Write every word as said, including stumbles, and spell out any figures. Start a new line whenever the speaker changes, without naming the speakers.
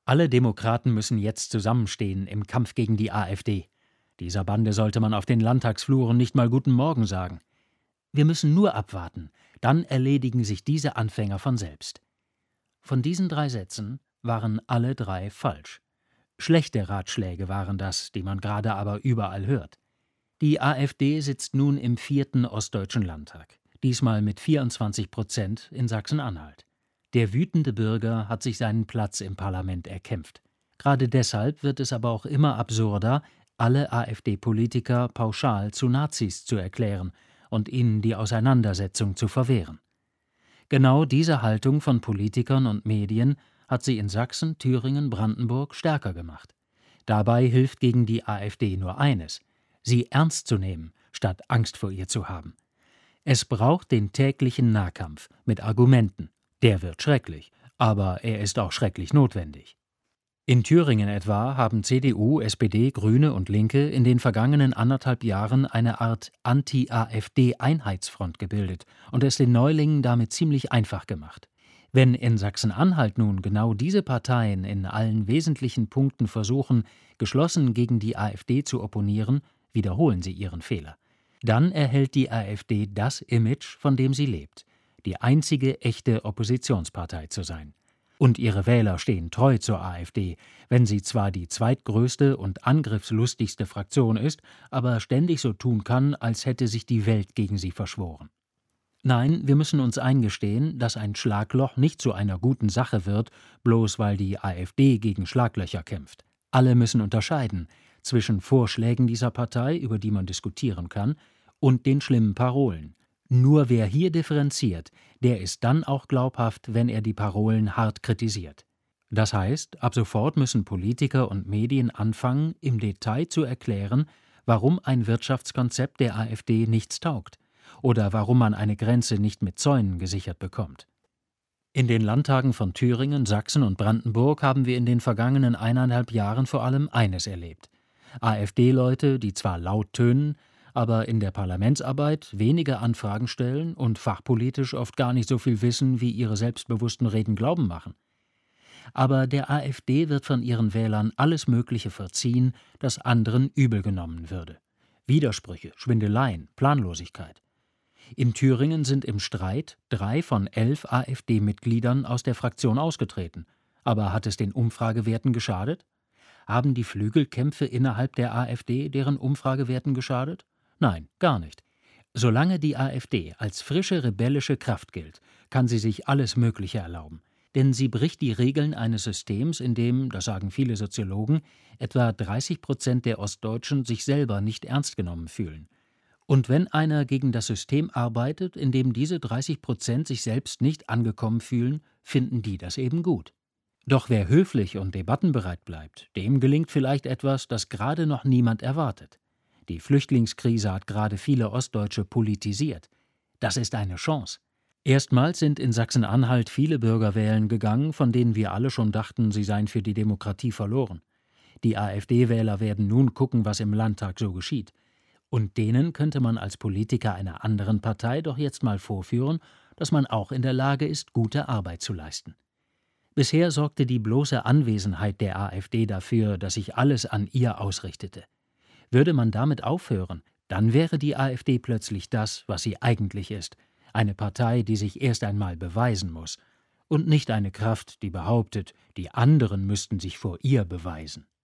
Alle Demokraten müssen jetzt zusammenstehen im Kampf gegen die AfD. Dieser Bande sollte man auf den Landtagsfluren nicht mal Guten Morgen sagen. Wir müssen nur abwarten, dann erledigen sich diese Anfänger von selbst. Von diesen drei Sätzen waren alle drei falsch. Schlechte Ratschläge waren das, die man gerade aber überall hört. Die AfD sitzt nun im vierten Ostdeutschen Landtag, diesmal mit vierundzwanzig Prozent in Sachsen-Anhalt. Der wütende Bürger hat sich seinen Platz im Parlament erkämpft. Gerade deshalb wird es aber auch immer absurder, alle AfD-Politiker pauschal zu Nazis zu erklären und ihnen die Auseinandersetzung zu verwehren. Genau diese Haltung von Politikern und Medien hat sie in Sachsen, Thüringen, Brandenburg stärker gemacht. Dabei hilft gegen die AfD nur eines: sie ernst zu nehmen, statt Angst vor ihr zu haben. Es braucht den täglichen Nahkampf mit Argumenten. Der wird schrecklich, aber er ist auch schrecklich notwendig. In Thüringen etwa haben C D U, S P D, Grüne und Linke in den vergangenen anderthalb Jahren eine Art Anti-AfD-Einheitsfront gebildet und es den Neulingen damit ziemlich einfach gemacht. Wenn in Sachsen-Anhalt nun genau diese Parteien in allen wesentlichen Punkten versuchen, geschlossen gegen die AfD zu opponieren, wiederholen sie ihren Fehler. Dann erhält die AfD das Image, von dem sie lebt: die einzige echte Oppositionspartei zu sein. Und ihre Wähler stehen treu zur AfD, wenn sie zwar die zweitgrößte und angriffslustigste Fraktion ist, aber ständig so tun kann, als hätte sich die Welt gegen sie verschworen. Nein, wir müssen uns eingestehen, dass ein Schlagloch nicht zu einer guten Sache wird, bloß weil die AfD gegen Schlaglöcher kämpft. Alle müssen unterscheiden zwischen Vorschlägen dieser Partei, über die man diskutieren kann, und den schlimmen Parolen. Nur wer hier differenziert, der ist dann auch glaubhaft, wenn er die Parolen hart kritisiert. Das heißt, ab sofort müssen Politiker und Medien anfangen, im Detail zu erklären, warum ein Wirtschaftskonzept der AfD nichts taugt oder warum man eine Grenze nicht mit Zäunen gesichert bekommt. In den Landtagen von Thüringen, Sachsen und Brandenburg haben wir in den vergangenen eineinhalb Jahren vor allem eines erlebt: AfD-Leute, die zwar laut tönen, aber in der Parlamentsarbeit wenige Anfragen stellen und fachpolitisch oft gar nicht so viel wissen, wie ihre selbstbewussten Reden glauben machen. Aber der AfD wird von ihren Wählern alles Mögliche verziehen, das anderen übel genommen würde. Widersprüche, Schwindeleien, Planlosigkeit. In Thüringen sind im Streit drei von elf AfD-Mitgliedern aus der Fraktion ausgetreten. Aber hat es den Umfragewerten geschadet? Haben die Flügelkämpfe innerhalb der AfD deren Umfragewerten geschadet? Nein, gar nicht. Solange die AfD als frische rebellische Kraft gilt, kann sie sich alles Mögliche erlauben. Denn sie bricht die Regeln eines Systems, in dem, das sagen viele Soziologen, etwa dreißig Prozent der Ostdeutschen sich selber nicht ernst genommen fühlen. Und wenn einer gegen das System arbeitet, in dem diese dreißig Prozent sich selbst nicht angekommen fühlen, finden die das eben gut. Doch wer höflich und debattenbereit bleibt, dem gelingt vielleicht etwas, das gerade noch niemand erwartet. Die Flüchtlingskrise hat gerade viele Ostdeutsche politisiert. Das ist eine Chance. Erstmals sind in Sachsen-Anhalt viele Bürger wählen gegangen, von denen wir alle schon dachten, sie seien für die Demokratie verloren. Die AfD-Wähler werden nun gucken, was im Landtag so geschieht. Und denen könnte man als Politiker einer anderen Partei doch jetzt mal vorführen, dass man auch in der Lage ist, gute Arbeit zu leisten. Bisher sorgte die bloße Anwesenheit der AfD dafür, dass sich alles an ihr ausrichtete. Würde man damit aufhören, dann wäre die AfD plötzlich das, was sie eigentlich ist: eine Partei, die sich erst einmal beweisen muss, und nicht eine Kraft, die behauptet, die anderen müssten sich vor ihr beweisen.